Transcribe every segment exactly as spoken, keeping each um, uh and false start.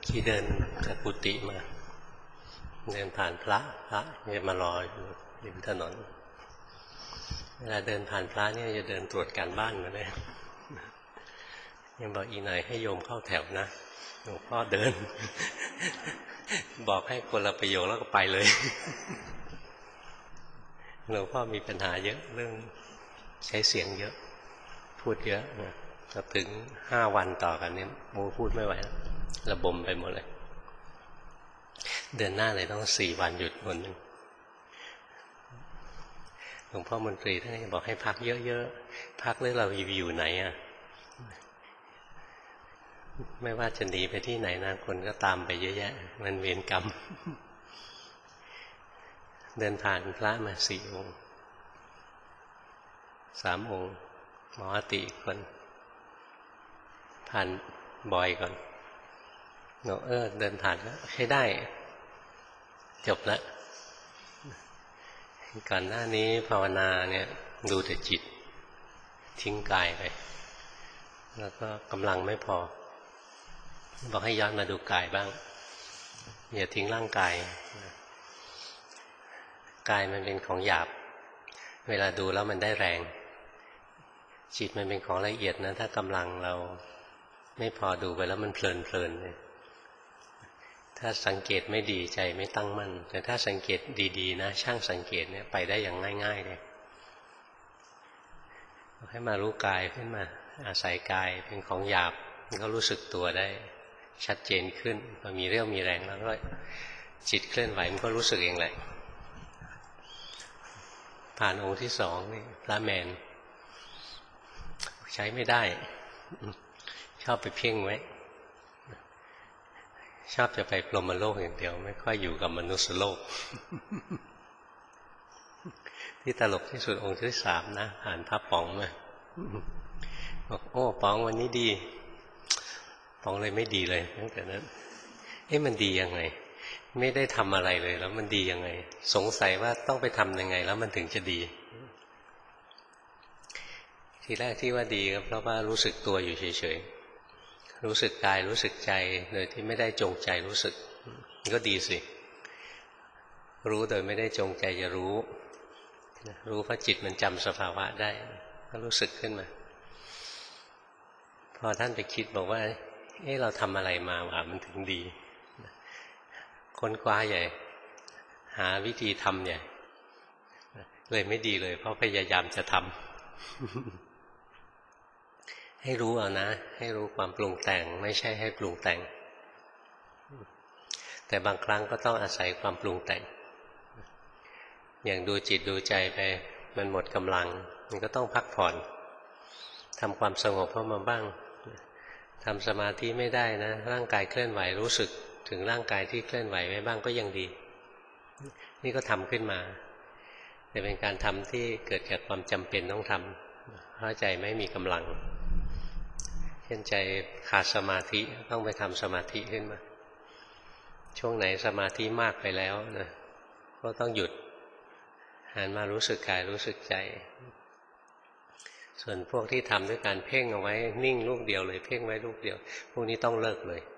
ที่เดินจากกุฏิมาเดินผ่านพระพระจะมารออยู่ริมถนนเวลาเดินผ่านพระเนี่ยจะเดินตรวจการบ้านมาเลยยังบอกอีกหน่อยให้โยมเข้าแถวนะหลวงพ่อเดิน บอกให้คนละประโยคแล้วก็ไปเลยหลวงพ่อมีปัญหาเยอะเรื่องใช้เสียงเยอะพูดเยอะนะถึงห้าวันต่อกันนี้โมพูดไม่ไหวแล้วระบมไปหมดเลยเดือนหน้าเลยต้องสี่วันหยุดวันนึงหลวงพ่อมนตรีท่านบอกให้พักเยอะๆพักเรื่องเราอยู่ไหนอ่ะไม่ว่าจะหนีไปที่ไหนนะคนก็ตามไปเยอะแยะมันเวรกรรมเดินผ่านพระมาสี่องค์สามองค์หมอติคนผ่านบ่อยก่อนเนาะเออเดินผ่านแล้วให้ได้จบแล้วก่อนหน้านี้ภาวนาเนี่ยดูแต่จิตทิ้งกายไปแล้วก็กำลังไม่พอบอกให้ย้อนมาดูกายบ้างอย่าทิ้งร่างกายกายมันเป็นของหยาบเวลาดูแล้วมันได้แรงจิตมันเป็นของละเอียดนะถ้ากำลังเราไม่พอดูไปแล้วมันเพลินเพลินเลยถ้าสังเกตไม่ดีใจไม่ตั้งมั่นแต่ถ้าสังเกตดีๆนะช่างสังเกตเนี่ยไปได้อย่างง่ายๆเลยให้มารู้กายขึ้นมาอาศัยกายเป็นของหยาบมันก็รู้สึกตัวได้ชัดเจนขึ้นพอมีเรี่ยวมีแรงแล้วก็จิตเคลื่อนไหวมันก็รู้สึกเองแหละผ่านองค์ที่สองนี่พระแมนใช้ไม่ได้ชอบไปเพ่งไว้ชอบจะไปพรหมโลกอย่างเดียวไม่ค่อยอยู่กับมนุษยโลกที่ตลกที่สุดองค์ที่สามนะอ่านพระป๋องมาบอกโอ้ป๋องวันนี้ดีป๋องเลยไม่ดีเลยตั้งแต่นั้นเอ๊ะมันดียังไงไม่ได้ทำอะไรเลยแล้วมันดียังไงสงสัยว่าต้องไปทำยังไงแล้วมันถึงจะดีทีแรกที่ว่าดีก็เพราะว่ารู้สึกตัวอยู่เฉยๆรู้สึกกายรู้สึกใจโดยที่ไม่ได้จงใจรู้สึกก็ดีสิรู้โดยไม่ได้จงใจจะรู้รู้เพราะจิตมันจำสภาวะได้ก็รู้สึกขึ้นมาพอท่านไปคิดบอกว่าเอ๊ะเราทำอะไรมาว่ามันถึงดีค้นคว้าใหญ่หาวิธีทำใหญ่เลยไม่ดีเลยเพราะพยายามจะทำให้รู้เอานะให้รู้ความปรุงแต่งไม่ใช่ให้ปรุงแต่งแต่บางครั้งก็ต้องอาศัยความปรุงแต่งอย่างดูจิตดูใจไปมันหมดกำลังมันก็ต้องพักผ่อนทำความสงบเข้ามาบ้างทำสมาธิไม่ได้นะร่างกายเคลื่อนไหวรู้สึกถึงร่างกายที่เคลื่อนไหวไว้บ้างก็ยังดีนี่ก็ทำขึ้นมาแต่เป็นการทำที่เกิดจากความจำเป็นต้องทำเพราะใจไม่มีกำลังเช่นใจขาดสมาธิต้องไปทำสมาธิขึ้นมาช่วงไหนสมาธิมากไปแล้วนะก็ต้องหยุดหันมารู้สึกกายรู้สึกใจส่วนพวกที่ทำด้วยการเพ่งเอาไว้นิ่งลูกเดียวเลยเพ่งไว้ลูกเดียวพวกนี้ต้องเลิกเลย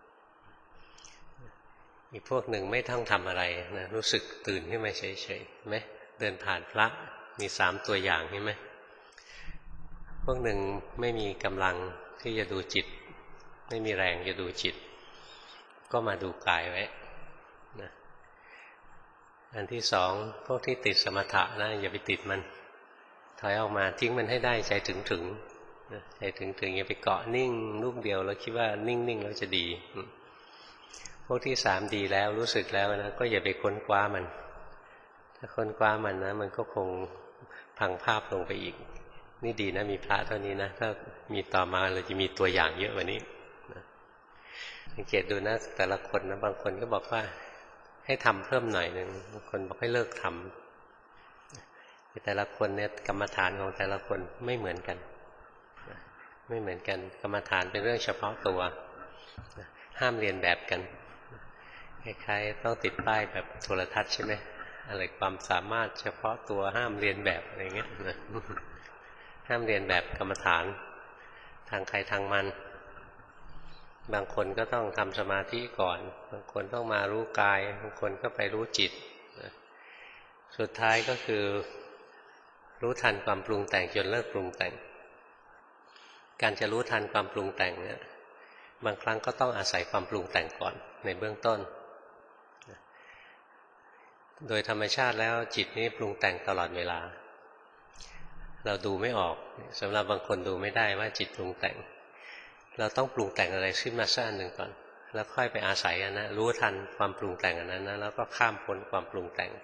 อีกพวกหนึ่งไม่ต้องทำอะไรนะรู้สึกตื่นขึ้นมาเฉยๆไหมเดินผ่านพระมีสามตัวอย่างเห็นไหมพวกหนึ่งไม่มีกำลังที่จะดูจิตไม่มีแรงจะดูจิตก็มาดูกายไว้นะอันที่สองพวกที่ติดสมถะนะอย่าไปติดมันถอยออกมาทิ้งมันให้ได้ใจถึงถึงใจถึงถึงอย่าไปเกาะนิ่งลูกเดียวแล้วคิดว่านิ่งๆแล้วจะดีพวกที่สามดีแล้วรู้สึกแล้วนะก็อย่าไปค้นคว้ามันถ้าค้นคว้ามันนะมันก็คงพังภาพลงไปอีกนี่ดีนะมีพระเท่านี้นะถ้ามีต่อมาเราจะมีตัวอย่างเยอะกว่านี้สังเกตดูนะแต่ละคนนะบางคนก็บอกว่าให้ทำเพิ่มหน่อยหนึ่งบางคนบอกให้เลิกทำแต่ละคนเนี่ยกรรมฐานของแต่ละคนไม่เหมือนกันไม่เหมือนกันกรรมฐานเป็นเรื่องเฉพาะตัวห้ามเรียนแบบกันคล้ายๆต้องติดป้ายแบบโทรทัศน์ใช่ไหมอะไรความสามารถเฉพาะตัวห้ามเรียนแบบอะไรเงี้ยห้ามเรียนแบบกรรมฐานทางใครทางมันบางคนก็ต้องทำสมาธิก่อนบางคนต้องมารู้กายบางคนก็ไปรู้จิตสุดท้ายก็คือรู้ทันความปรุงแต่งจนเลิกปรุงแต่งการจะรู้ทันความปรุงแต่งเนี่ยบางครั้งก็ต้องอาศัยความปรุงแต่งก่อนในเบื้องต้นโดยธรรมชาติแล้วจิตนี้ปรุงแต่งตลอดเวลาเราดูไม่ออกสำหรับบางคนดูไม่ได้ว่าจิตปรุงแต่งเราต้องปรุงแต่งอะไรขึ้นมาสักอันหนึ่งก่อนแล้วค่อยไปอาศัยอันนั้นรู้ทันความปรุงแต่งอันนั้นนะแล้วก็ข้ามพ้นความปรุงแต่งไป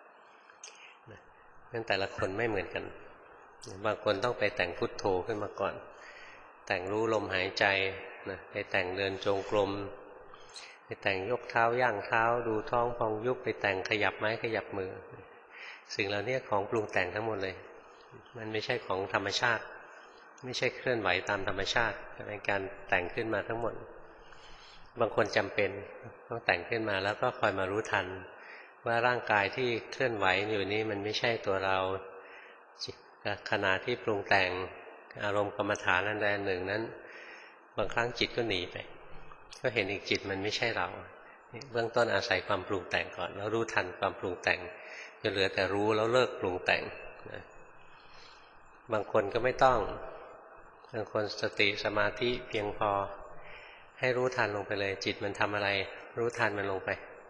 นั่นแต่ละคนไม่เหมือนกันบางคนต้องไปแต่งพุทโธขึ้นมาก่อนแต่งรู้ลมหายใจนะไปแต่งเดินจงกรมไปแต่งยกเท้าย่างเท้าดูท้องพองยุบไปแต่งขยับไม้ขยับมือสิ่งเหล่านี้ของปรุงแต่งทั้งหมดเลยมันไม่ใช่ของธรรมชาติไม่ใช่เคลื่อนไหวตามธรรมชาติเป็นการแต่งขึ้นมาทั้งหมดบางคนจำเป็นต้องแต่งขึ้นมาแล้วก็คอยมารู้ทันว่าร่างกายที่เคลื่อนไหวอยู่นี้มันไม่ใช่ตัวเราขณะที่ปรุงแต่งอารมณ์กรรมฐานอันใดอันหนึ่งนั้นบางครั้งจิตก็หนีไปก็เห็นอีกจิตมันไม่ใช่เราเบื้องต้นอาศัยความปรุงแต่งก่อนแล้วรู้ทันความปรุงแต่งจะเหลือแต่รู้แล้วเลิกปรุงแต่งนะบางคนก็ไม่ต้องบางคนสติสมาธิเพียงพอให้รู้ทันลงไปเลยจิตมันทำอะไรรู้ทันมันลงไป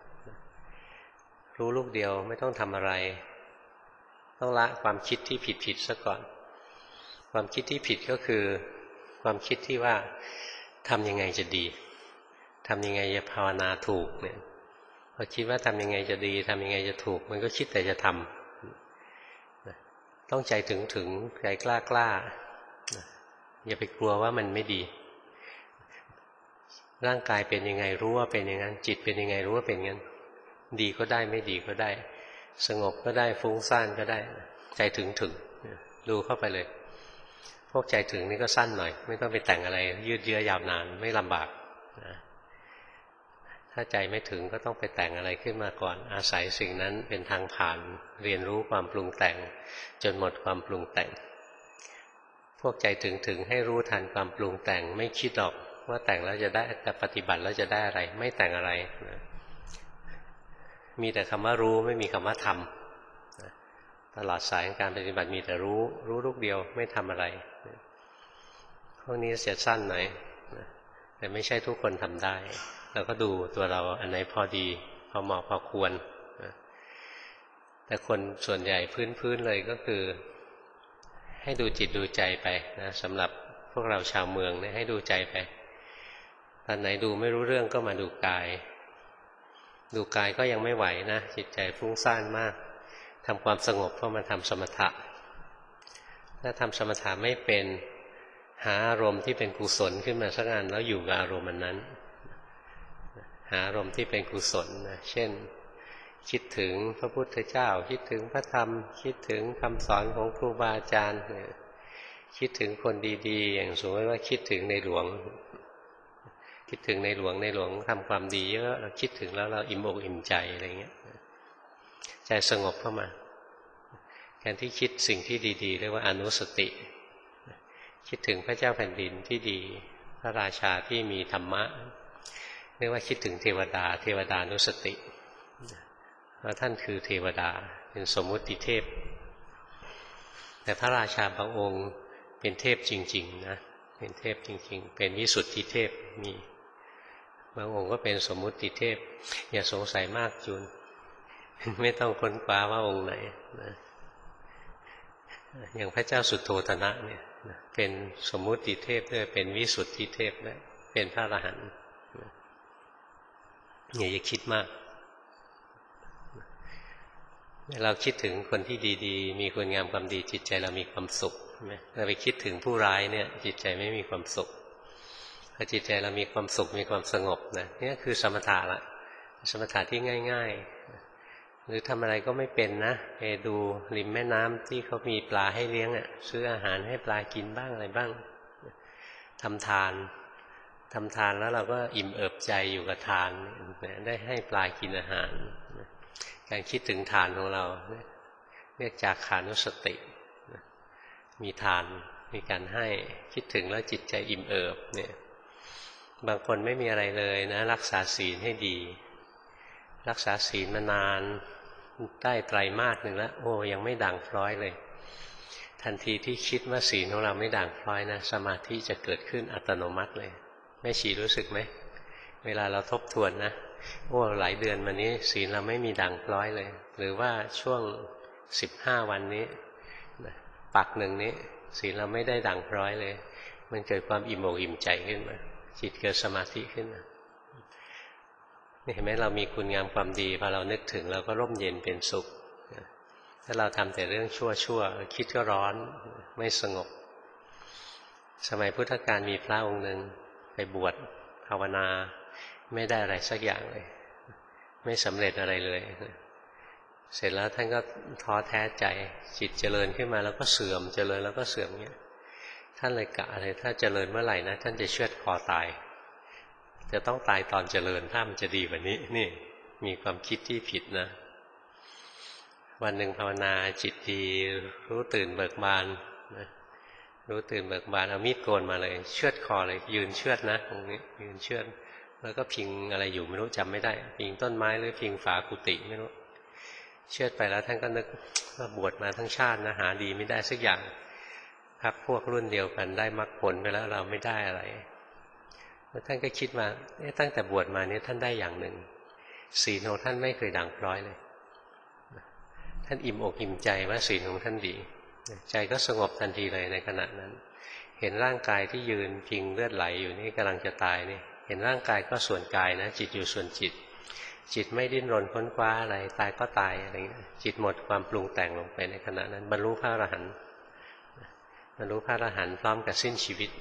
รู้ลูกเดียวไม่ต้องทำอะไรต้องละความคิดที่ผิดผิดซะก่อนความคิดที่ผิดก็คือความคิดที่ว่าทำยังไงจะดีทำยังไงจะภาวนาถูกเนี่ยพอคิดว่าทำยังไงจะดีทำยังไงจะถูกมันก็คิดแต่จะทำต้องใจถึงถึงใจกล้ากล้าอย่าไปกลัวว่ามันไม่ดีร่างกายเป็นยังไงรู้ว่าเป็นอย่างนั้นจิตเป็นยังไงรู้ว่าเป็นอย่างนั้นดีก็ได้ไม่ดีก็ได้สงบก็ได้ฟุ้งซ่านก็ได้ใจถึงถึงดูเข้าไปเลยพวกใจถึงนี่ก็สั้นหน่อยไม่ต้องไปแต่งอะไรยืดเยื้อยาวนานไม่ลำบากนะถ้าใจไม่ถึงก็ต้องไปแต่งอะไรขึ้นมาก่อนอาศัยสิ่งนั้นเป็นทางผ่านเรียนรู้ความปรุงแต่งจนหมดความปรุงแต่งพวกใจถึงถึงให้รู้ทันความปรุงแต่งไม่คิดหรอกว่าแต่งแล้วจะได้แต่ปฏิบัติแล้วจะได้อะไรไม่แต่งอะไรนะมีแต่คำว่ารู้ไม่มีคำว่าทำตลอดสายการปฏิบัติมีแต่รู้รู้ลูกเดียวไม่ทำอะไรพวกนี้เสียสั้นหน่อยแต่ไม่ใช่ทุกคนทำได้เราก็ดูตัวเราอันไหนพอดีพอเหมาะพอควรแต่คนส่วนใหญ่พื้นๆเลยก็คือให้ดูจิตดูใจไปนะสำหรับพวกเราชาวเมืองเนี่ยให้ดูใจไปตอนไหนดูไม่รู้เรื่องก็มาดูกายดูกายก็ยังไม่ไหวนะจิตใจฟุ้งซ่านมากทำความสงบเพราะมันทำสมถะถ้าทำสมถะไม่เป็นหาอารมณ์ที่เป็นกุศลขึ้นมาสักอันแล้วอยู่กับอารมณ์นั้นหาอารมณ์ที่เป็นกุศลนะเช่นคิดถึงพระพุทธเจ้าคิดถึงพระธรรมคิดถึงคำสอนของครูบาอาจารย์คิดถึงคนดีๆอย่างสมมติว่าคิดถึงในหลวงคิดถึงในหลวงในหลวงทำความดีเยอะเราคิดถึงแล้วเราอิ่มอกอิ่มใจอะไรเงี้ยใจสงบเข้ามาการที่คิดสิ่งที่ดีๆเรียกว่าอนุสติคิดถึงพระเจ้าแผ่นดินที่ดีพระราชาที่มีธรรมะเรียกว่าคิดถึงเทวดาเทวดานุสติเพราะท่านคือเทวดาเป็นสมมุติเทพแต่พระราชาบางองค์เป็นเทพจริงๆนะเป็นเทพจริงๆเป็นวิสุทธิเทพมีบางองค์ก็เป็นสมมุติเทพอย่าสงสัยมากจุนไม่ต้องค้นคว้าว่าองค์ไหนนะอย่างพระเจ้าสุโธทนะเนี่ยเป็นสมมุติเทพด้วยเป็นวิสุทธิเทพด้วยเป็นพระอรหันต์อย่าอย่าคิดมากเราคิดถึงคนที่ดีๆมีคุณงามความดีจิตใจเรามีความสุขเราไปคิดถึงผู้ร้ายเนี่ยจิตใจไม่มีความสุขพอจิตใจเรามีความสุขมีความสงบนะนี่คือสมถะละสมถะที่ง่ายๆหรือทำอะไรก็ไม่เป็นนะไปดูริมแม่น้ำที่เขามีปลาให้เลี้ยงอ่ะซื้ออาหารให้ปลากินบ้างอะไรบ้างทำทานทำทานแล้วเราก็อิ่มเอิบใจอยู่กับทานได้ให้ปลากินอาหารการคิดถึงทานของเราเรียกจาคานุสติมีทานมีการให้คิดถึงแล้วจิตใจอิ่มเอิบเนี่ยบางคนไม่มีอะไรเลยนะรักษาศีลให้ดีรักษาศีลมานานได้ไตรมาสหนึ่งแล้วโอ้ยังไม่ด่างพร้อยเลยทันทีที่คิดว่าศีลของเราไม่ด่างพร้อยนะสมาธิจะเกิดขึ้นอัตโนมัติเลยแม่ชีรู้สึกไหมเวลาเราทบทวนนะโอ้หลายเดือนมานี้ศีลเราไม่มีด่างพร้อยเลยหรือว่าช่วงสิบห้าวันนี้ปักหนึ่งนี้ศีลเราไม่ได้ด่างพร้อยเลยมันเกิดความอิ่มอกอิ่มใจขึ้นมาจิตเกิดสมาธิขึ้นมานี่เห็นไหมเรามีคุณงามความดีพอเรานึกถึงเราก็ร่มเย็นเป็นสุขถ้าเราทำแต่เรื่องชั่วๆคิดก็ร้อนไม่สงบสมัยพุทธกาลมีพระองค์หนึ่งไปบวชภาวนาไม่ได้อะไรสักอย่างเลยไม่สำเร็จอะไรเลยเสร็จแล้วท่านก็ท้อแท้ใจจิตเจริญขึ้นมาแล้วก็เสื่อมเจริญแล้วก็เสื่อมเงี้ยท่านเลยกะอะไรถ้าเจริญเมื่อไหร่นะท่านจะเชือดคอตายจะต้องตายตอนเจริญถ้ามันจะดีกว่านี้นี่มีความคิดที่ผิดนะวันหนึ่งภาวนาจิตดีรู้ตื่นเบิกบานนะรู้ตื่นเบิกบานเอามีดโกนมาเลยเชือดคอเลยยืนเชือดนะตรงนี้ยืนเชือดแล้วก็พิงอะไรอยู่ไม่รู้จำไม่ได้พิงต้นไม้หรือพิงฝากุฏิไม่รู้เชือดไปแล้วท่านก็นึกว่าบวชมาทั้งชาตินะหาดีไม่ได้สักอย่างพักพวกรุ่นเดียวกันได้มรรคผลไปแล้วเราไม่ได้อะไรแล้วท่านก็คิดว่าตั้งแต่บวชมานี้ท่านได้อย่างหนึ่งศีลของท่านไม่เคยด่างพร้อยเลยท่านอิ่มอกอิ่มใจว่าศีลของท่านดีใจก็สงบทันทีเลยในขณะนั้นเห็นร่างกายที่ยืนพิงเลือดไหลอยู่นี่กำลังจะตายนี่เห็นร่างกายก็ส่วนกายนะจิตอยู่ส่วนจิตจิตไม่ดิ้นรนค้นคว้าอะไรตายก็ตายอะไรเงี้ยจิตหมดความปรุงแต่งลงไปในขณะนั้นบรรลุพระอรหันต์บรรลุพระอรหันต์พร้อมกับสิ้นชีวิต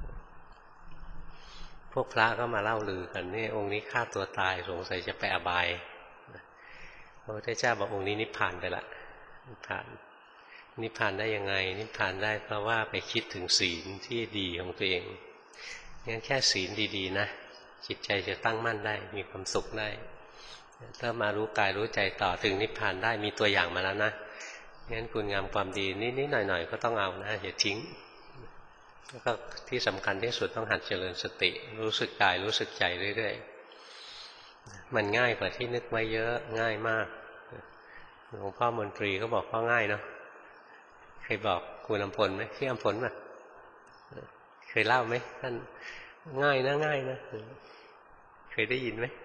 พวกพระก็มาเล่าลือกันนี่องค์นี้ฆ่าตัวตายสงสัยจะไปอบายพระพุทธเจ้าบอกองค์นี้นิพพานไปละนิพพานนิพพานได้ยังไงนิพพานได้เพราะว่าไปคิดถึงศีลที่ดีของตัวเองงั้นแค่ศีลดีๆนะจิตใจจะตั้งมั่นได้มีความสุขได้ถ้ามารู้กายรู้ใจต่อถึงนิพพานได้มีตัวอย่างมาแล้วนะงั้นคุณงามความดีนิดๆหน่อยๆก็ต้องเอานะอย่าทิ้งแล้วก็ที่สำคัญที่สุดต้องหัดเจริญสติรู้สึกกายรู้สึกใจเรื่อยๆมันง่ายกว่าที่นึกไว้เยอะง่ายมากหลวงพ่อมนตรีก็บอกว่าง่ายเนาะเคยบอกคุณอำพลไหมพี่อำพลป่ะเคยเล่าไหมท่านง่ายนะง่ายนะเคยได้ยินไหม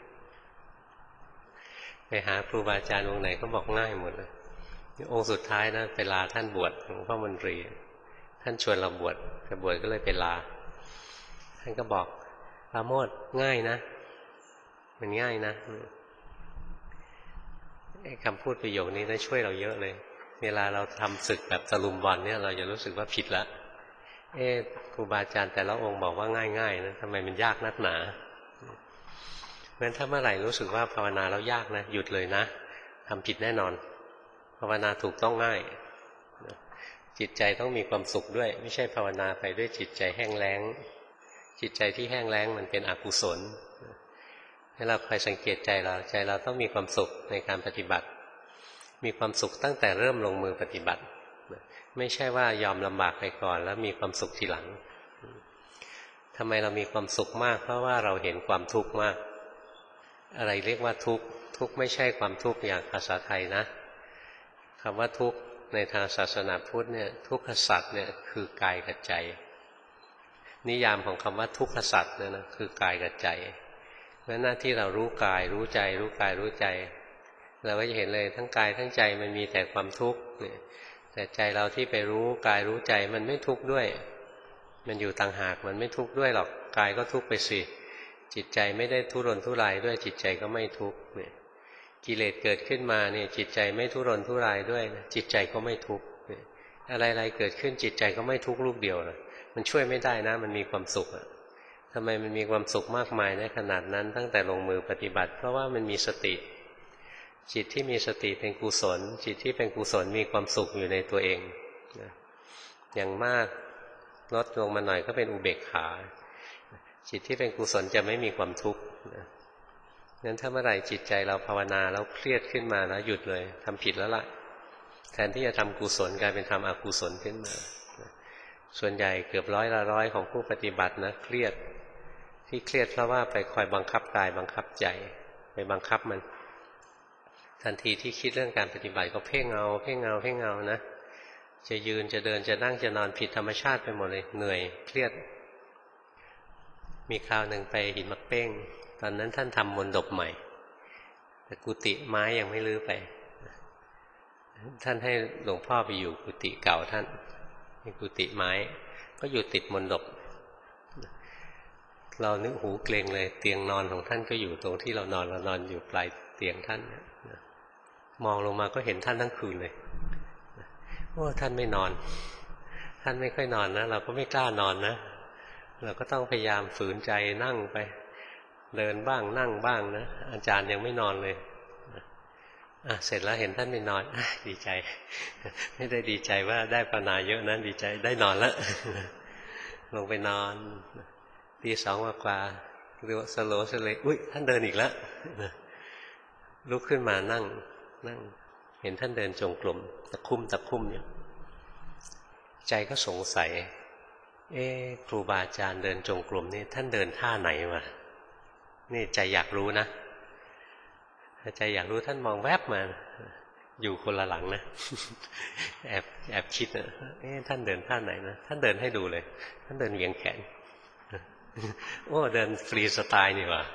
ไปหาครูบาอาจารย์องค์ไหนก็บอกง่ายหมดเลยองค์สุดท้ายนะไปลาท่านบวชหลวงพ่อมนตรีท่านชวนเราบวชแต่บวชก็เลยไปลาท่านก็บอกปราโมทย์ง่ายนะมันง่ายนะคำพูดประโยคนี้ได้ช่วยเราเยอะเลยเวลาเราทำศึกแบบตะลุมบอลเนี่ยเราจะรู้สึกว่าผิดละเอ๊ะครูบาอาจารย์แต่ละองค์บอกว่าง่ายๆนะทำไมมันยากนักหนาเพราะฉะนั้นถ้าเมื่อไหร่รู้สึกว่าภาวนาแล้วยากนะหยุดเลยนะทำผิดแน่นอนภาวนาถูกต้องง่ายจิตใจต้องมีความสุขด้วยไม่ใช่ภาวนาไปด้วยจิตใจแห้งแล้งจิตใจที่แห้งแล้งมันเป็นอกุศลให้เราคอยสังเกตใจเราใจเราต้องมีความสุขในการปฏิบัติมีความสุขตั้งแต่เริ่มลงมือปฏิบัติไม่ใช่ว่ายอมลำบากไปก่อนแล้วมีความสุขทีหลังทำไมเรามีความสุขมากเพราะว่าเราเห็นความทุกข์มากอะไรเรียกว่าทุกข์ทุกข์ไม่ใช่ความทุกข์อย่างภาษาไทยนะคำว่าทุกข์ในทางศาสนาพุทธเนี่ยทุกขสัตว์เนี่ยคือกายกับใจนิยามของคำว่าทุกขสัตว์เนี่ยนะคือกายกับใจเพราะหน้าที่เรารู้กายรู้ใจรู้กายรู้ใจเราก็จะเห็นเลยทั้งกายทั้งใจมันมีแต่ความทุกข์เนี่ยแต่ใจเราที่ไปรู้กายรู้ใจมันไม่ทุกข์ด้วยมันอยู่ต่างหากมันไม่ทุกข์ด้วยหรอกกายก็ทุกข์ไปสิจิตใจไม่ได้ทุรนทุรายด้วยจิตใจก็ไม่ทุกข์เนี่ยกิเลสเกิดขึ้นมาเนี่ยจิตใจไม่ทุรนทุรายด้วยจิตใจก็ไม่ทุกข์อะไรๆเกิดขึ้นจิตใจก็ไม่ทุกข์ลูกเดียวนะมันช่วยไม่ได้นะมันมีความสุขอะทำไมมันมีความสุขมากมายในขนาดนั้นตั้งแต่ลงมือปฏิบัติเพราะว่ามันมีสติจิตที่มีสติเป็นกุศลจิตที่เป็นกุศลมีความสุขอยู่ในตัวเองนะอย่างมากลดลงมาหน่อยก็เป็นอุเบกขาจิตที่เป็นกุศลจะไม่มีความทุกข์นะงั้นถ้าเมื่อไหร่จิตใจเราภาวนาแล้วเครียดขึ้นมาแล้วหยุดเลยทำผิดแล้วล่ะแทนที่จะทำกุศลกลายเป็นทำอกุศลขึ้นมาส่วนใหญ่เกือบร้อยละร้อยของผู้ปฏิบัตินะเครียดที่เครียดเพราะว่าไปคอยบังคับกายบังคับใจไปบังคับมันทันทีที่คิดเรื่องการปฏิบัติก็เพ่งเอาเพ่งเอาเพ่งเอานะจะยืนจะเดินจะนั่งจะนอนผิดธรรมชาติไปหมดเลยเหนื่อยเครียดมีคราวหนึ่งไปหินมักเป้งตอนนั้นท่านทำมนดบใหม่แต่กุฏิไม้ยังไม่รื้อไปท่านให้หลวงพ่อไปอยู่กุฏิเก่าท่านมีกุฏิไม้ก็อยู่ติดมนดบเรานึกหูเกรงเลยเตียงนอนของท่านก็อยู่ตรงที่เรานอนเรานอนอยู่ปลายเตียงท่านมองลงมาก็เห็นท่านทั้งคืนเลยโอ้ท่านไม่นอนท่านไม่ค่อยนอนนะเราก็ไม่กล้านอนนะเราก็ต้องพยายามฝืนใจนั่งไปเดินบ้างนั่งบ้างนะอาจารย์ยังไม่นอนเลยอ่ะเสร็จแล้วเห็นท่านไม่นอนดีใจไม่ได้ดีใจว่าได้ภาวนาเยอะนะดีใจได้นอนแล้วลงไปนอนตีสองกว่าเรียกว่าสโลสเลยอุ้ยท่านเดินอีกแล้วลุกขึ้นมานั่งนั่งเห็นท่านเดินจงกรมตะคุ่มตะคุ่มอยู่ใจก็สงสัยเอ๊ะครูบาอาจารย์เดินจงกรมนี่ท่านเดินท่าไหนวะนี่ใจอยากรู้นะใจอยากรู้ท่านมองแวบมาอยู่คนละหลังนะแอบแอบคิดนะเอ๊ะท่านเดินท่าไหนนะท่านเดินให้ดูเลยท่านเดินเวียงแขนโอ้เดินฟรีสไตล์นี่วะ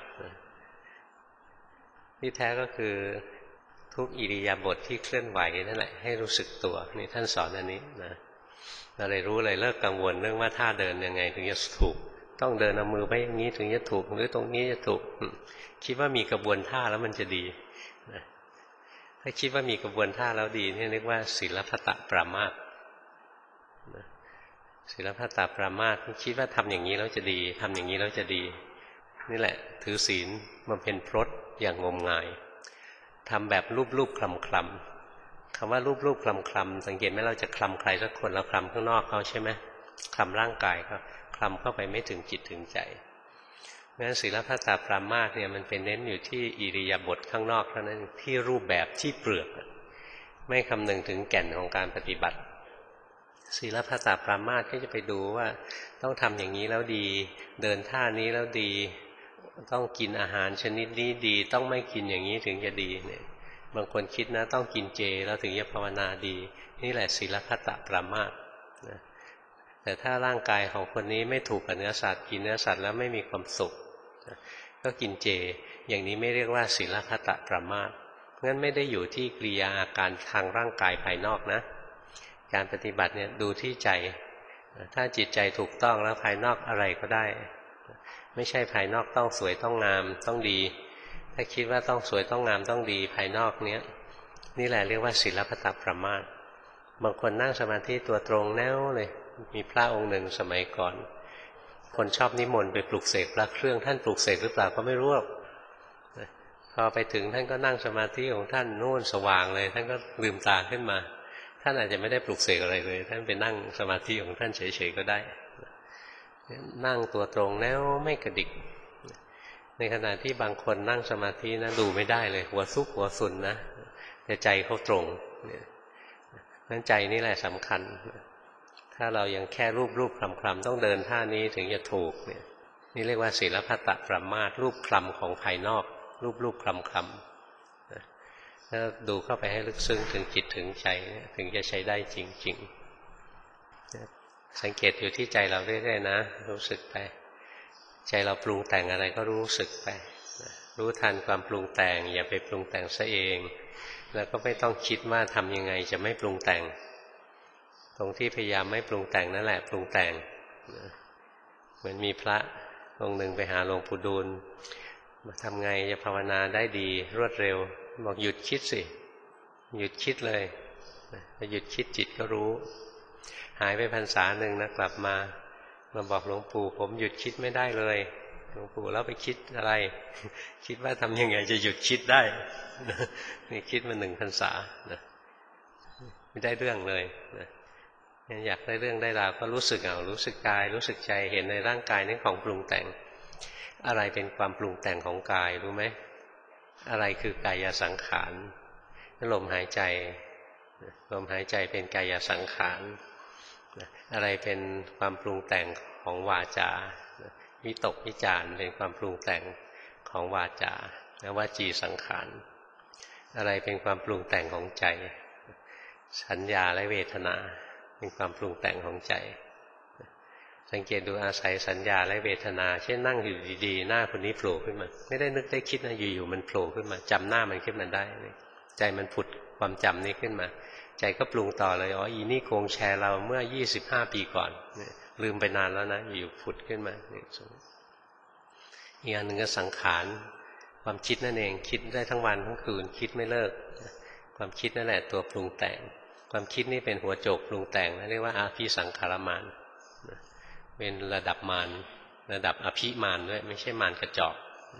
ที่แท้ก็คือทุกอิริยาบถที่เคลื่อนไหวนั่นแหละให้รู้สึกตัวนี่ท่านสอนอันนี้นะเราเลยรู้เลยเลิกกังวลเรื่องว่าท่าเดินยังไงถึงจะถูกต้องเดินเอามือไปอย่างนี้ถึงจะถูกหรือตรงนี้จะถูกคิดว่ามีกระบวนท่าแล้วมันจะดีนะถ้าคิดว่ามีกระบวนท่าแล้วดีนี่เรียกว่าศีลพัตตปรามาสนะศีลพัตตปรามาสคิดว่าทำอย่างนี้แล้วจะดีทำอย่างนี้แล้วจะดีนี่แหละถือศีลมันเป็นพรตอย่างงมงายทำแบบรูปๆคลำๆคำว่ารูปๆคลำๆสังเกตไหมเราจะคลำใครสักคนเราคลำข้างนอกเขาใช่ไหมคลำร่างกายเขาคลำเข้าไปไม่ถึงจิตถึงใจงั้นศีลพัตตปรามาสเนี่ยมันเป็นเน้นอยู่ที่อิริยาบถข้างนอกเท่านั้นที่รูปแบบที่เปลือกไม่คำนึงถึงแก่นของการปฏิบัติศีลพัตตปรามาสก็จะไปดูว่าต้องทำอย่างนี้แล้วดีเดินท่านี้แล้วดีต้องกินอาหารชนิดนี้ดีต้องไม่กินอย่างนี้ถึงจะดีเนี่ยบางคนคิดนะต้องกินเจแล้วถึงจะภาวนาดีนี่แหละศีลพัตตปรามาสนะแต่ถ้าร่างกายของคนนี้ไม่ถูกกับเนื้อสัตว์กินเนื้อสัตว์แล้วไม่มีความสุขนะก็กินเจอย่างนี้ไม่เรียกว่าศีลพัตตปรามาสงั้นไม่ได้อยู่ที่กิริยาอาการทางร่างกายภายนอกนะการปฏิบัติเนี่ยดูที่ใจถ้าจิตใจถูกต้องแล้วภายนอกอะไรก็ได้ไม่ใช่ภายนอกต้องสวยต้องงามต้องดีถ้าคิดว่าต้องสวยต้องงามต้องดีภายนอกเนี้ยนี่แหละเรียกว่าศีลพัตตปรามาสบางคนนั่งสมาธิตัวตรงแน่วเลยมีพระองค์หนึ่งสมัยก่อนคนชอบนิมนต์ไปปลุกเสกพระเครื่องท่านปลุกเสกหรือเปล่าก็ไม่รู้หรอกพอไปถึงท่านก็นั่งสมาธิของท่านโน่นสว่างเลยท่านก็ลืมตาขึ้นมาท่านอาจจะไม่ได้ปลุกเสกอะไรเลยท่านไปนั่งสมาธิของท่านเฉยๆก็ได้นั่งตัวตรงแล้วไม่กระดิกในขณะที่บางคนนั่งสมาธินะดูไม่ได้เลยหัวซุกหัวสุนนะแต่ใจเขาตรงนั้นใจนี่แหละสำคัญถ้าเรายังแค่รูปรูปคลำคลำต้องเดินท่านี้ถึงจะถูกเนี่ยนี่เรียกว่าศีลพัตตปรามาสรูปคลำของภายนอกรูปรูปคลำคลำถ้าดูเข้าไปให้ลึกซึ้งถึงจิตถึงใจถึงจะใช้ได้จริงๆสังเกตอยู่ที่ใจเราเรื่อยๆนะรู้สึกไปใจเราปรุงแต่งอะไรก็รู้สึกไปรู้ทันความปรุงแต่งอย่าไปปรุงแต่งซะเองแล้วก็ไม่ต้องคิดว่าทำยังไงจะไม่ปรุงแต่งตรงที่พยายามไม่ปรุงแต่งนั่นแหละปรุงแต่งเหมือนมีพระองค์หนึ่งไปหาหลวงปู่ดูลมาทำไงจะภาวนาได้ดีรวดเร็วบอกหยุดคิดสิหยุดคิดเลยหยุดคิดจิตก็รู้หายไปพรรษาหนึ่งนะกลับมามาบอกหลวงปู่ผมหยุดคิดไม่ได้เลยหลวงปู่แล้วไปคิดอะไรคิดว่าทำยังไงจะหยุดคิดได้นี่คิดมาหนึ่งพรรษานะไม่ได้เรื่องเลยนะอยากได้เรื่องได้ราวก็รู้สึกเอารู้สึกกายรู้สึกใจเห็นในร่างกายนี่ของปรุงแต่งอะไรเป็นความปรุงแต่งของกายรู้ไหมอะไรคือกายสังขารลมหายใจลมหายใจเป็นกายสังขารอะไรเป็นความปรุงแต่งของวาจาวิตกวิจารเป็นความปรุงแต่งของวาจาและวจีสังขารอะไรเป็นความปรุงแต่งของใจสัญญาและเวทนาเป็นความปรุงแต่งของใจสังเกตดูอาศัยสัญญาและเวทนาเช่นนั่งอยู่ดีๆหน้าคนนี้โผล่ขึ้นมาไม่ได้นึกได้คิดนะอยู่ๆมันโผล่ขึ้นมาจำหน้ามันขึ้นมาได้ใจมันผุดความจำนี้ขึ้นมาใจก็ปรุงต่อเลยอ๋ออีนี่โกงแชร์เราเมื่อยี่สิบห้าปีก่อนลืมไปนานแล้วนะอยู่ผุดขึ้นมาอีกอันหนึ่งก็สังขารความคิดนั่นเองคิดได้ทั้งวันทั้งคืนคิดไม่เลิกความคิดนั่นแหละตัวปรุงแต่งความคิดนี่เป็นหัวโจกปรุงแต่งเรียกว่าอภิสังขารมารเป็นระดับมารระดับอภิมารด้วยไม่ใช่มารกระจอก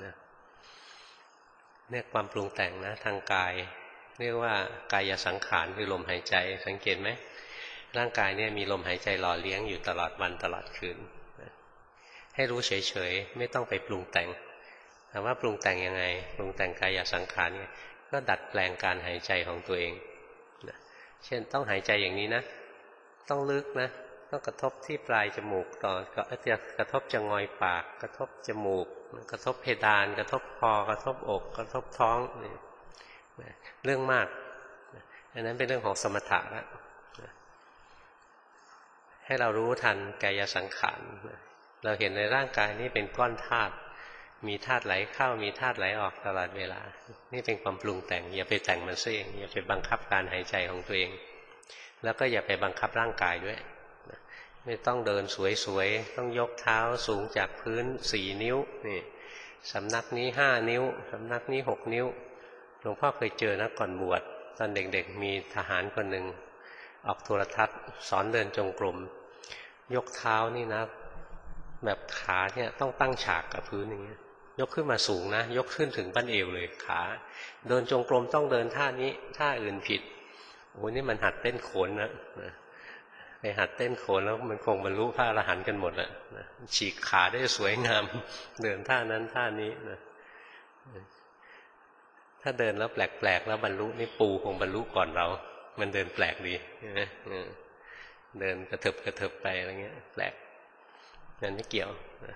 เนี่ยความปรุงแต่งนะทางกายเรียกว่ากายสังขารคือลมหายใจสังเกตไหมร่างกายเนี่ยมีลมหายใจหล่อเลี้ยงอยู่ตลอดวันตลอดคืนให้รู้เฉยๆไม่ต้องไปปรุงแต่งถามว่าปรุงแต่งยังไงปรุงแต่งกายสังขารเนี่ยก็ดัดแปลงการหายใจของตัวเองเช่นต้องหายใจอย่างนี้นะต้องลึกนะต้องกระทบที่ปลายจมูกต่อก็จะกระทบจะงอยปากกระทบจมูกกระทบเพดานกระทบคอกระทบอกกระทบท้องเรื่องมากอันนั้นเป็นเรื่องของสมถะแล้วให้เรารู้ทันกายสังขารเราเห็นในร่างกายนี้เป็นก้อนธาตุมีธาตุไหลเข้ามีธาตุไหลออกตลอดเวลานี่เป็นความปรุงแต่งอย่าไปแต่งมันซะเองอย่าไปบังคับการหายใจของตัวเองแล้วก็อย่าไปบังคับร่างกายด้วยไม่ต้องเดินสวยๆต้องยกเท้าสูงจากพื้นสี่นิ้วนี่สำนักนี้ห้านิ้วสำนักนี้หกนิ้วหลวงพ่อเคยเจอนะก่อนบวชตอนเด็กๆมีทหารคนหนึ่งออกโทรทัศน์สอนเดินจงกรมยกเท้านี่นะแบบขาเนี่ยต้องตั้งฉากกับพื้นอย่างเงี้ยยกขึ้นมาสูงนะยกขึ้นถึงบั้นเอวเลยขาเดินจงกรมต้องเดินท่านี้ท่าอื่นผิดโอ้นี่มันหัดเต้นโขนนะไปหัดเต้นโขนแล้วมันคงบรรลุพระอรหันต์กันหมดแหละฉีกขาได้สวยงามเดินท่านั้นท่านี้นะถ้าเดินแล้วแปลกๆแล้วบรรลุนี่ปูคงบรรลุก่อนเรามันเดินแปลกดีใช่ไหมเดินกระเถิบกระเถิบไปอะไรเงี้ยแปลกนั่นไม่เกี่ยว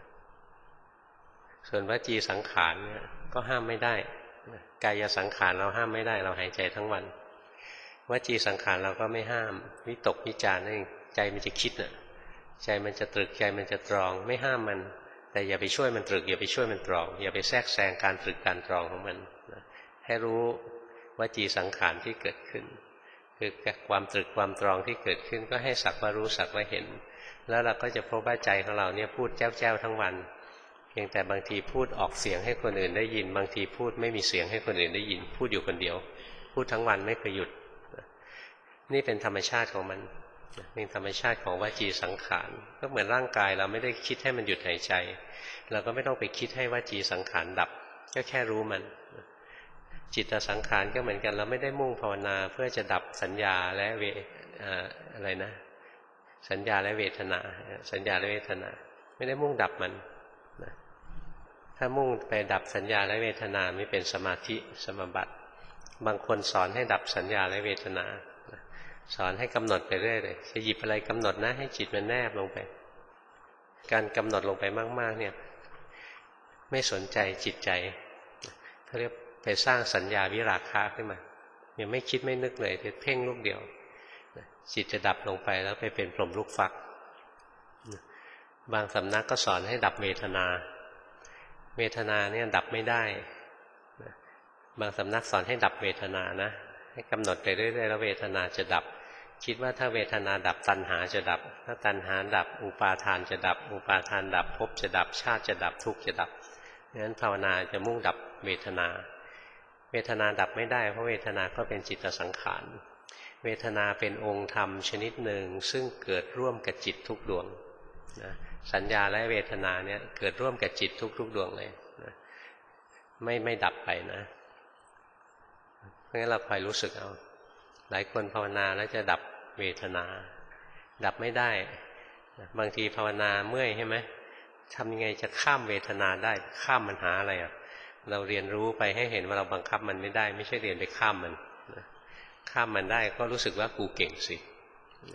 ส่วนวจีสังขารเนี่ยก็ห้ามไม่ได้กายสังขารเราห้ามไม่ได้เราหายใจทั้งวันวจีสังขารเราก็ไม่ห้ามวิตกวิจารณ์นั่นเองใจมันจะคิดน่ะใจมันจะตรึกใจมันจะตรองไม่ห้ามมันแต่อย่าไปช่วยมันตรึกอย่าไปช่วยมันตรองอย่าไปแทรกแซงการตรึกการตรองของมันให้รู้วจีสังขารที่เกิดขึ้นคือความตรึกความตรองที่เกิดขึ้นก็ให้สักว่ารู้สักว่าเห็นแล้วเราก็จะพบว่าใจของเราเนี่ยพูดแจ้วๆทั้งวันเพียงแต่บางทีพูดออกเสียงให้คนอื่นได้ยินบางทีพูดไม่มีเสียงให้คนอื่นได้ยินพูดอยู่คนเดียวพูดทั้งวันไม่เคยหยุดนี่เป็นธรรมชาติของมันเป็นธรรมชาติของวจีสังขารก็เหมือนร่างกายเราไม่ได้คิดให้มันหยุดหายใจเราก็ไม่ต้องไปคิดให้วจีสังขารดับก็แค่รู้มันจิตสังขารก็เหมือนกันเราไม่ได้มุ่งภาวนาเพื่อจะดับสัญญาและเวอะไรนะสัญญาและเวทนาสัญญาและเวทนาไม่ได้มุ่งดับมันถ้ามุ่งไปดับสัญญาและเวทนาไม่เป็นสมาธิสมบัติบางคนสอนให้ดับสัญญาและเวทนาสอนให้กำหนดไปเรื่อยเลยจะหยิบอะไรกำหนดนะให้จิตมันแนบลงไปการกำหนดลงไปมากๆเนี่ยไม่สนใจจิตใจเขาเรียกไปสร้างสัญญาวิราคะขึ้นมายังไม่คิดไม่นึกเลยจะเพ่งลูกเดียวจิตจะดับลงไปแล้วไปเป็นพรหมลูกฟักบางสำนักก็สอนให้ดับเวทนาเวทนาเนี่ยดับไม่ได้บางสำนักสอนให้ดับเวทนานะให้กำหนดไปเรื่อยๆแล้วเวทนาจะดับคิดว่าถ้าเวทนาดับตัณหาจะดับถ้าตัณหาดับอุปาทานจะดับอุปาทานดับภพจะดับชาติจะดับทุกข์จะดับงั้นภาวนาจะมุ่งดับเวทนาเวทนาดับไม่ได้เพราะเวทนาก็เป็นจิตสังขารเวทนาเป็นองค์ธรรมชนิดหนึ่งซึ่งเกิดร่วมกับจิตทุกดวงนะสัญญาและเวทนาเนี่ยเกิดร่วมกับจิตทุกๆดวงเลยนะไม่ไม่ดับไปนะเพราะงั้นเราคอยรู้สึกเอาหลายคนภาวนาแล้วจะดับเวทนาดับไม่ได้บางทีภาวนาเมื่อยใช่ไหมทำยังไงจะข้ามเวทนาได้ข้ามมันหาอะไรอ่ะเราเรียนรู้ไปให้เห็นว่าเราบังคับมันไม่ได้ไม่ใช่เรียนไปข้ามมันข้ามมันได้ก็รู้สึกว่ากูเก่งสิ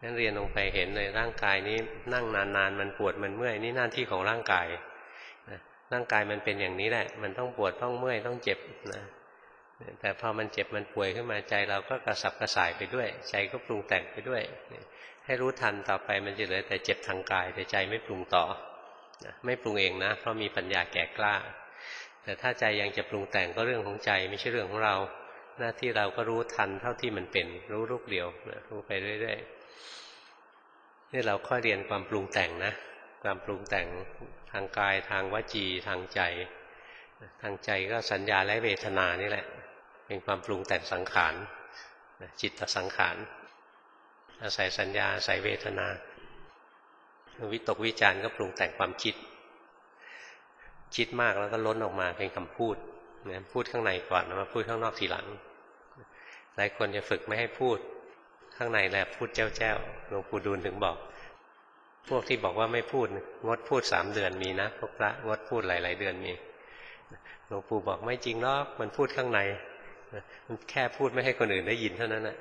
งั้นเรียนลงไปเห็นเลยร่างกายนี้นั่งนานๆมันปวดมันเมื่อยนี่หน้าที่ของร่างกายนะร่างกายมันเป็นอย่างนี้แหละมันต้องปวดต้องเมื่อยต้องเจ็บนะแต่พอมันเจ็บมันป่วยขึ้นมาใจเราก็กระสับกระส่ายไปด้วยใจก็ปรุงแต่งไปด้วยให้รู้ทันต่อไปมันจะเหลือแต่เจ็บทางกายแต่ใจไม่ปรุงต่อนะไม่ปรุงเองนะเพราะมีปัญญาแก่กล้าแต่ถ้าใจยังจะปรุงแต่งก็เรื่องของใจไม่ใช่เรื่องของเราหน้าที่เราก็รู้ทันเท่าที่มันเป็นรู้รูปเดียวนะรู้ไปเรื่อยๆนี่เราค่อยเรียนความปรุงแต่งนะความปรุงแต่งทางกายทางวจีทางใจทางใจก็สัญญาและเวทนานี่แหละเป็นความปรุงแต่งสังขารจิตสังขารอาศัยสัญญาอาศัยเวทนาวิตกวิจารณ์ก็ปรุงแต่งความคิดคิดมากแล้วก็ล้นออกมาเป็นคำพูดนะพูดข้างในก่อนมาพูดข้างนอกทีหลังหลายคนจะฝึกไม่ให้พูดข้างในแหละพูดแจ้วแจ้วหลวงปู่ดูลถึงบอกพวกที่บอกว่าไม่พูดงดพูดสามเดือนมีนะพวกพระงดพูดหลายๆเดือนมีหลวงปู่บอกไม่จริงหรอกมันพูดข้างในมันแค่พูดไม่ให้คนอื่นได้ยินเท่านั้นแหละ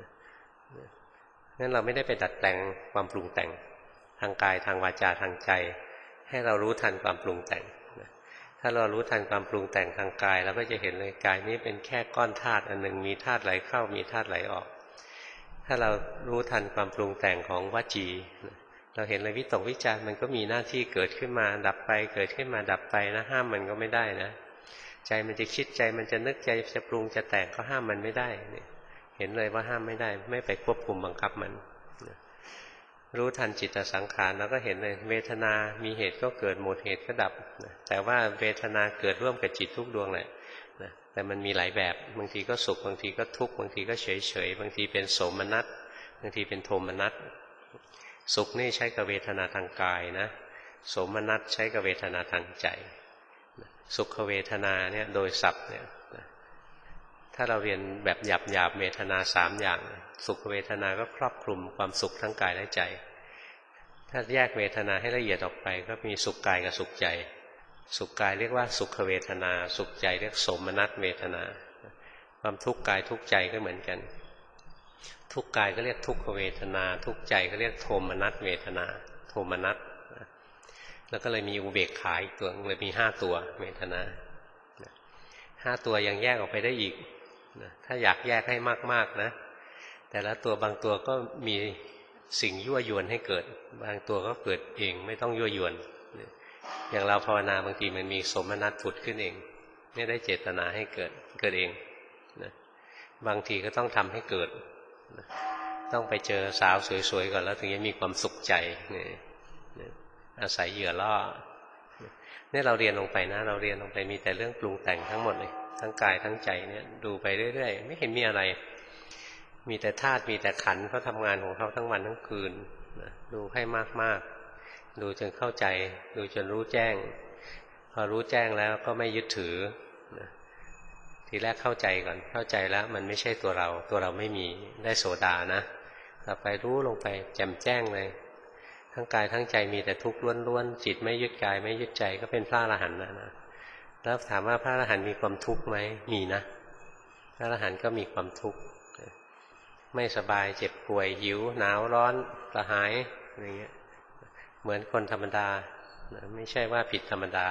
งั้นเราไม่ได้ไปดัดแปลงความปรุงแต่งทางกายทางวาจาทางใจให้เรารู้ทันความปรุงแต่งถ้าเรารู้ทันความปรุงแต่งทางกายเราก็จะเห็นเลยกายนี้เป็นแค่ก้อนธาตุอันหนึ่งมีธาตุไหลเข้ามีธาตุไหลออกถ้าเรารู้ทันความปรุงแต่งของวจีเราเห็นเลยวิตกวิจารมันก็มีหน้าที่เกิดขึ้นมาดับไปเกิดขึ้นมาดับไปนะห้ามมันก็ไม่ได้นะใจมันจะคิดใจมันจะนึกใจจะปรุงจะแต่งก็ห้ามมันไม่ได้เนี่ยเห็นเลยว่าห้ามไม่ได้ไม่ไปควบคุมบังคับมันรู้ทันจิตสังขารแล้วก็เห็นเลยเวทนามีเหตุก็เกิดหมดเหตุก็ดับนะแต่ว่าเวทนาเกิดร่วมกับจิตทุกดวงแหละนะแต่มันมีหลายแบบบางทีก็สุขบางทีก็ทุกข์บางทีก็เฉยเฉยบางทีเป็นโสมนัสบางทีเป็นโทมนัสสุขนี่ใช้กับเวทนาทางกายนะโสมนัสใช้กับเวทนาทางใจสุขเวทนาเนี่ยโดยศัพท์เนี่ยถ้าเราเรียนแบบหยาบหยาบเวทนาสามอย่างสุขเวทนาก็ครอบคลุมความสุขทั้งกายและใจถ้าแยกเวทนาให้ละเอียดออกไปก็มีสุขกายกับสุขใจสุขกายเรียกว่าสุขเวทนาสุขใจเรียกโสมนัสเวทนาความทุกข์กายทุกข์ใจก็เหมือนกันทุกข์กายก็เรียกทุกขเวทนาทุกข์ใจก็เรียกโทมนัสเวทนาโทมนัสแล้วก็เลยมีอุเบกขาอีกตัวเลยมีห้าตัวเวทนาห้าตัวยังแยกออกไปได้อีกถ้าอยากแยกให้มากๆนะแต่ละตัวบางตัวก็มีสิ่งยั่วยวนให้เกิดบางตัวก็เกิดเองไม่ต้องยั่วยวนอย่างเราภาวนาบางทีมันมีสมนัตผุดขึ้นเองไม่ได้เจตนาให้เกิดเกิดเองนะบางทีก็ต้องทำให้เกิดนะต้องไปเจอสาวสวยๆก่อนแล้วถึงจะมีความสุขใจนะอาศัยเหยื่อล่อนี่เราเรียนลงไปนะเราเรียนลงไปมีแต่เรื่องปรุงแต่งทั้งหมดเลยทั้งกายทั้งใจเนี่ยดูไปเรื่อยๆไม่เห็นมีอะไรมีแต่ธาตุมีแต่ขันธ์เขาทำงานของเขาทั้งวันทั้งคืนนะดูให้มากๆดูจนเข้าใจดูจนรู้แจ้งพอรู้แจ้งแล้วก็ไม่ยึดถือนะทีแรกเข้าใจก่อนเข้าใจแล้วมันไม่ใช่ตัวเราตัวเราไม่มีได้โสดานะต่อไปรู้ลงไปแจ่มแจ้งเลยทั้งกายทั้งใจมีแต่ทุกข์ล้วนๆจิตไม่ยึดกายไม่ยึดใจก็เป็นพระอรหันต์นะนะแล้วถามว่าพระอรหันต์มีความทุกข์ไหมมีนะพระอรหันต์ก็มีความทุกข์ไม่สบายเจ็บป่วยหิวหนาวร้อนกระหายอะไรเงี้ยเหมือนคนธรรมดาไม่ใช่ว่าผิดธรรมดา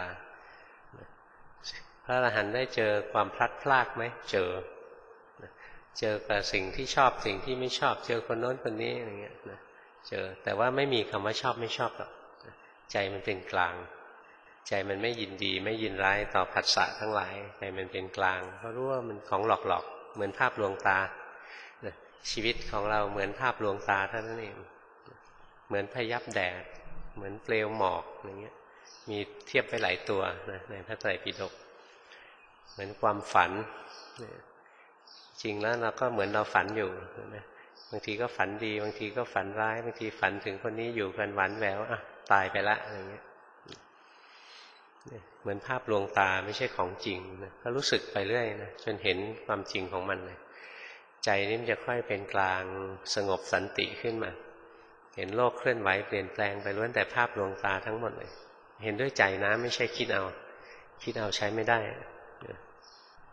พระอรหันต์ได้เจอความพลัดพรากไหมเจอเจอกับสิ่งที่ชอบสิ่งที่ไม่ชอบเจอคนโน้นคนนี้อะไรเงี้ยเจอแต่ว่าไม่มีคำว่าชอบไม่ชอบหรอกใจมันเป็นกลางใจมันไม่ยินดีไม่ยินร้ายต่อผัสสะทั้งหลายใจมันเป็นกลางเพราะรู้ว่ามันของหลอกๆเหมือนภาพลวงตาชีวิตของเราเหมือนภาพลวงตาเท่านั้นเองเหมือนพยับแดดเหมือนเปลวหมอกอย่างเงี้ยมีเทียบไปหลายตัวนะในพระไตรปิฎกเหมือนความฝันจริงแล้วเราก็เหมือนเราฝันอยู่นะบางทีก็ฝันดีบางทีก็ฝันร้ายบางทีฝันถึงคนนี้อยู่กันหวานแหววอ่ะตายไปละอะไรเงี้ยเหมือนภาพลวงตาไม่ใช่ของจริงนะก็รู้สึกไปเรื่อยนะจนเห็นความจริงของมันเลยใจนี่มันจะค่อยเป็นกลางสงบสันติขึ้นมาเห็นโลกเคลื่อนไหวเปลี่ยนแปลงไปล้วนแต่ภาพลวงตาทั้งหมดเลยเห็นด้วยใจนะไม่ใช่คิดเอาคิดเอาใช้ไม่ได้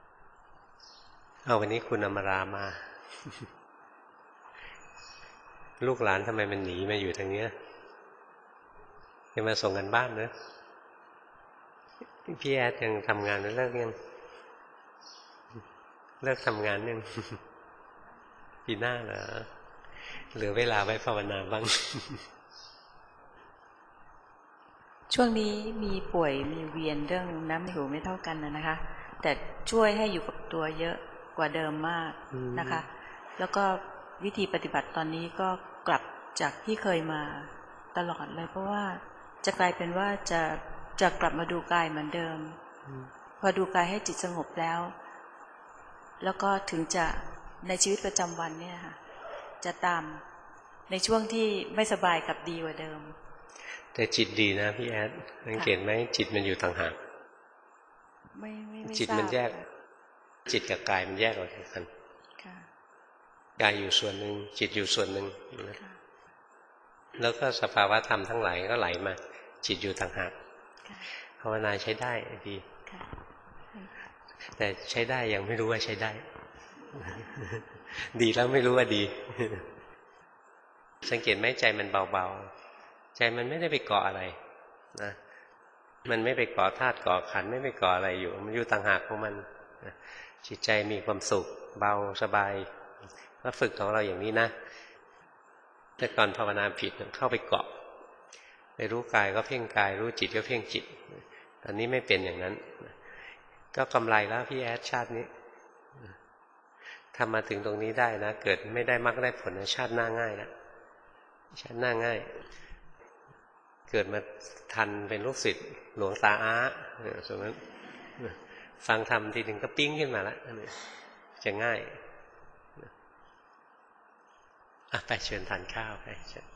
เอาวันนี้คุณอมรามาลูกหลานทำไมมันหนีมาอยู่ทางเนี้ยจะมาส่งกันบ้านเนอะพี่แอดยังทำงานไม่เลิกยังเลิกทำงานยังปีหน้าเหรอเหลือเวลาไว้ภาวนาบ้างช่วงนี้มีป่วยมีเวียนเรื่องน้ำในหูไม่เท่ากันนะคะแต่ช่วยให้อยู่กับตัวเยอะกว่าเดิมมากนะคะแล้วก็วิธีปฏิบัติตอนนี้ก็กลับจากที่เคยมาตลอดเลยเพราะว่าจะกลายเป็นว่าจะจะกลับมาดูกายเหมือนเดิมพอดูกายให้จิตสงบแล้วแล้วก็ถึงจะในชีวิตประจำวันเนี่ยค่ะจะตามในช่วงที่ไม่สบายกับดีกว่าเดิมแต่จิตดีนะพี่แอดสังเกตไหมจิตมันอยู่ต่างหากไม่ไม่ไม่จิตมันแยกจิตกับกายมันแยกออกจากกันกายอยู่ส่วนหนึ่งจิตอยู่ส่วนหนึ่งแล้วก็สภาวะธรรมทั้งหลายก็ไหลมาจิตอยู่ต่างหากภาวนาใช้ได้ดีแต่ใช้ได้ยังไม่รู้ว่าใช้ได้ดีแล้วไม่รู้ว่าดีสังเกตไหมใจมันเบาๆใจมันไม่ได้ไปเกาะอะไรนะมันไม่ไปเกาะธาตุเกาะขันธ์ไม่ไปเกาะอะไรอยู่มันอยู่ต่างหากของมันจิตใจมีความสุขเบาสบายก็ฝึกของเราอย่างนี้นะแต่ก่อนภาวนาผิดเข้าไปเกาะไปรู้กายก็เพ่งกายรู้จิตก็เพ่งจิตตอนนี้ไม่เป็นอย่างนั้นก็กำไรแล้วพี่แอดชาตินี้ทำมาถึงตรงนี้ได้นะเกิดไม่ได้มรรคได้ผลชาติหน้าง่ายแล้วชาติหน้าง่ายเกิดมาทันเป็นลูกศิษย์หลวงตาอาสมมติฟังธรรมทีหนึ่งก็ปิ้งขึ้นมาแล้วจะง่ายอ่ะไปเชิญทานข้าวไปเชิญ